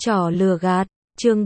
Trò lừa gạt, chương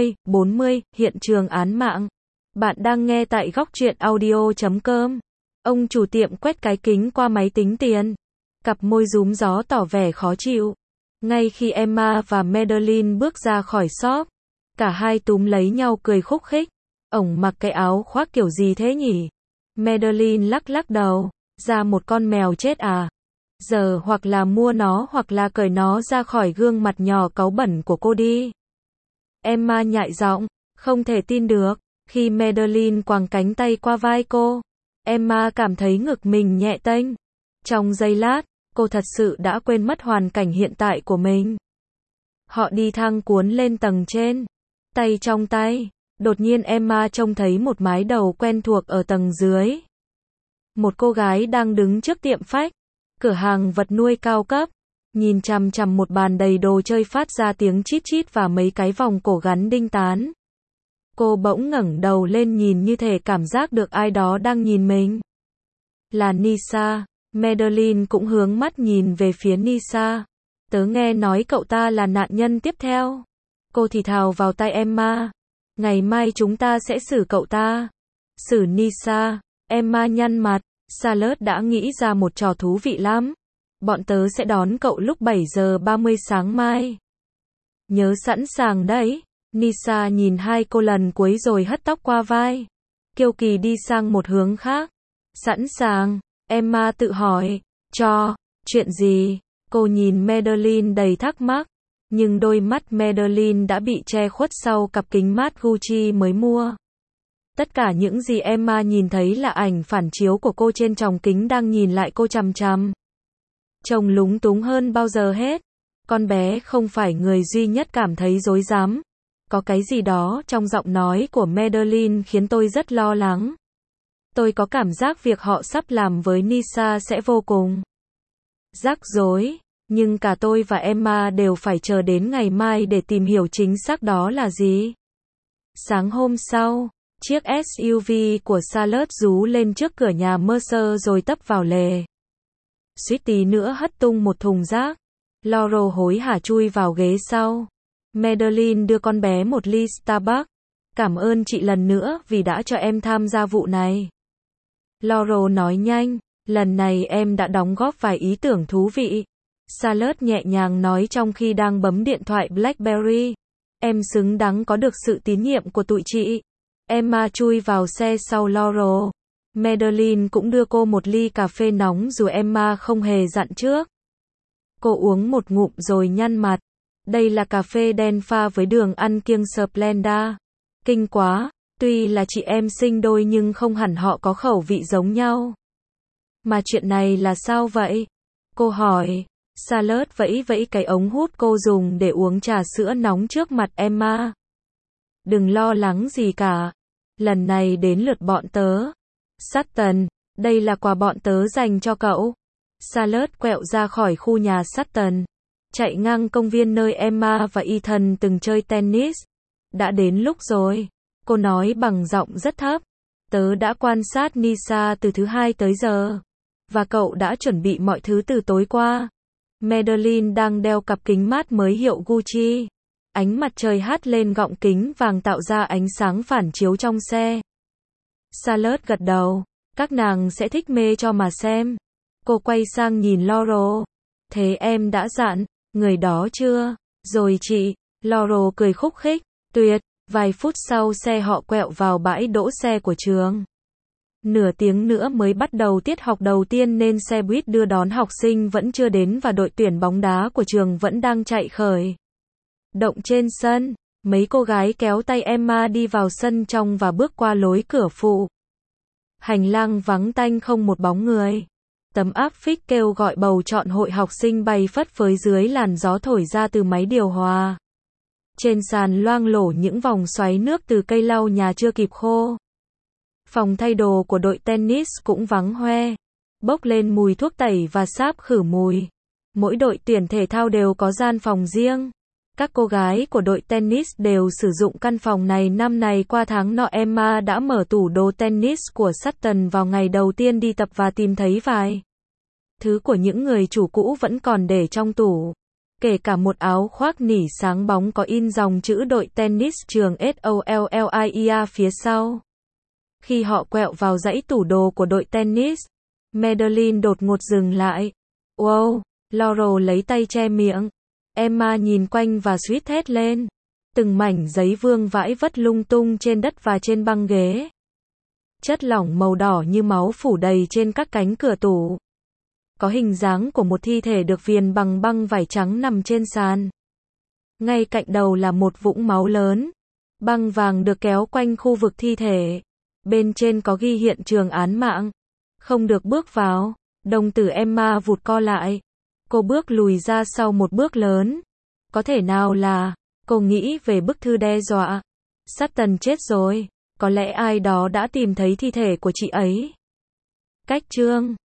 40, hiện trường án mạng. Bạn đang nghe tại góc truyện audio.com. Ông chủ tiệm quét cái kính qua máy tính tiền. Cặp môi rúm gió tỏ vẻ khó chịu. Ngay khi Emma và Madeline bước ra khỏi shop, cả hai túm lấy nhau cười khúc khích. Ổng mặc cái áo khoác kiểu gì thế nhỉ? Madeline lắc lắc đầu, ra một con mèo chết à? Giờ hoặc là mua nó hoặc là cởi nó ra khỏi gương mặt nhỏ cáu bẩn của cô đi. Emma nhại giọng, không thể tin được. Khi Madeline quàng cánh tay qua vai cô, Emma cảm thấy ngực mình nhẹ tênh. Trong giây lát, cô thật sự đã quên mất hoàn cảnh hiện tại của mình. Họ đi thang cuốn lên tầng trên, tay trong tay. Đột nhiên Emma trông thấy một mái đầu quen thuộc ở tầng dưới. Một cô gái đang đứng trước tiệm phách, cửa hàng vật nuôi cao cấp, nhìn chằm chằm một bàn đầy đồ chơi phát ra tiếng chít chít và mấy cái vòng cổ gắn đinh tán. Cô bỗng ngẩng đầu lên nhìn như thể cảm giác được ai đó đang nhìn mình. Là Nisa. Madeline cũng hướng mắt nhìn về phía Nisa. Tớ nghe nói cậu ta là nạn nhân tiếp theo. Cô thì thào vào tai Emma. Ngày mai chúng ta sẽ xử cậu ta. Xử Nisa. Emma nhăn mặt. Charlotte đã nghĩ ra một trò thú vị lắm. Bọn tớ sẽ đón cậu lúc 7 giờ 30 sáng mai. Nhớ sẵn sàng đấy. Nisa nhìn hai cô lần cuối rồi hất tóc qua vai. Kiêu kỳ đi sang một hướng khác. Sẵn sàng. Emma tự hỏi. Chuyện gì? Cô nhìn Madeline đầy thắc mắc. Nhưng đôi mắt Madeline đã bị che khuất sau cặp kính mát Gucci mới mua. Tất cả những gì Emma nhìn thấy là ảnh phản chiếu của cô trên tròng kính đang nhìn lại cô chằm chằm. Trông lúng túng hơn bao giờ hết. Con bé không phải người duy nhất cảm thấy rối rắm. Có cái gì đó trong giọng nói của Madeline khiến tôi rất lo lắng. Tôi có cảm giác việc họ sắp làm với Nisa sẽ vô cùng rắc rối. Nhưng cả tôi và Emma đều phải chờ đến ngày mai để tìm hiểu chính xác đó là gì. Sáng hôm sau, chiếc SUV của Charlotte rú lên trước cửa nhà Mercer rồi tấp vào lề. Suýt tí nữa hất tung một thùng rác. Laurel hối hả chui vào ghế sau. Madeline đưa con bé một ly Starbucks. Cảm ơn chị lần nữa vì đã cho em tham gia vụ này. Laurel nói nhanh, lần này em đã đóng góp vài ý tưởng thú vị. Charlotte nhẹ nhàng nói trong khi đang bấm điện thoại BlackBerry. Em xứng đáng có được sự tín nhiệm của tụi chị. Emma chui vào xe sau Laurel. Madeline cũng đưa cô một ly cà phê nóng dù Emma không hề dặn trước. Cô uống một ngụm rồi nhăn mặt. Đây là cà phê đen pha với đường ăn kiêng Splenda. Kinh quá, tuy là chị em sinh đôi nhưng không hẳn họ có khẩu vị giống nhau. Mà chuyện này là sao vậy? Cô hỏi. Charlotte vẫy vẫy cái ống hút cô dùng để uống trà sữa nóng trước mặt Emma. Đừng lo lắng gì cả. Lần này đến lượt bọn tớ. Sutton, đây là quà bọn tớ dành cho cậu. Charlotte quẹo ra khỏi khu nhà Sutton, chạy ngang công viên nơi Emma và Ethan từng chơi tennis. Đã đến lúc rồi. Cô nói bằng giọng rất thấp. Tớ đã quan sát Nisa từ thứ Hai tới giờ. Và cậu đã chuẩn bị mọi thứ từ tối qua. Madeline đang đeo cặp kính mát mới hiệu Gucci. Ánh mặt trời hắt lên gọng kính vàng tạo ra ánh sáng phản chiếu trong xe. Charlotte gật đầu. Các nàng sẽ thích mê cho mà xem. Cô quay sang nhìn Laurel. Thế em đã dặn người đó chưa? Rồi chị. Laurel cười khúc khích. Tuyệt. Vài phút sau xe họ quẹo vào bãi đỗ xe của trường. Nửa tiếng nữa mới bắt đầu tiết học đầu tiên nên xe buýt đưa đón học sinh vẫn chưa đến và đội tuyển bóng đá của trường vẫn đang chạy khởi động trên sân. Mấy cô gái kéo tay Emma đi vào sân trong và bước qua lối cửa phụ. Hành lang vắng tanh không một bóng người. Tấm áp phích kêu gọi bầu chọn hội học sinh bay phất phới dưới làn gió thổi ra từ máy điều hòa. Trên sàn loang lổ những vòng xoáy nước từ cây lau nhà chưa kịp khô. Phòng thay đồ của đội tennis cũng vắng hoe, bốc lên mùi thuốc tẩy và sáp khử mùi. Mỗi đội tuyển thể thao đều có gian phòng riêng. Các cô gái của đội tennis đều sử dụng căn phòng này. Năm này qua tháng nọ Emma đã mở tủ đồ tennis của Sutton vào ngày đầu tiên đi tập và tìm thấy vài thứ của những người chủ cũ vẫn còn để trong tủ. kể cả một áo khoác nỉ sáng bóng có in dòng chữ đội tennis trường SOLLIEA phía sau. Khi họ quẹo vào dãy tủ đồ của đội tennis, Madeline đột ngột dừng lại. Wow, Laurel lấy tay che miệng. Emma nhìn quanh và suýt thét lên. Từng mảnh giấy vương vãi vất lung tung trên đất và trên băng ghế. Chất lỏng màu đỏ như máu phủ đầy trên các cánh cửa tủ. Có hình dáng của một thi thể được viền bằng băng vải trắng nằm trên sàn. Ngay cạnh đầu là một vũng máu lớn. Băng vàng được kéo quanh khu vực thi thể. Bên trên có ghi hiện trường án mạng. Không được bước vào. Đồng tử Emma vụt co lại. Cô bước lùi ra sau một bước lớn. Có thể nào là... Cô nghĩ về bức thư đe dọa. Sutton chết rồi. Có lẽ ai đó đã tìm thấy thi thể của chị ấy. Cách chương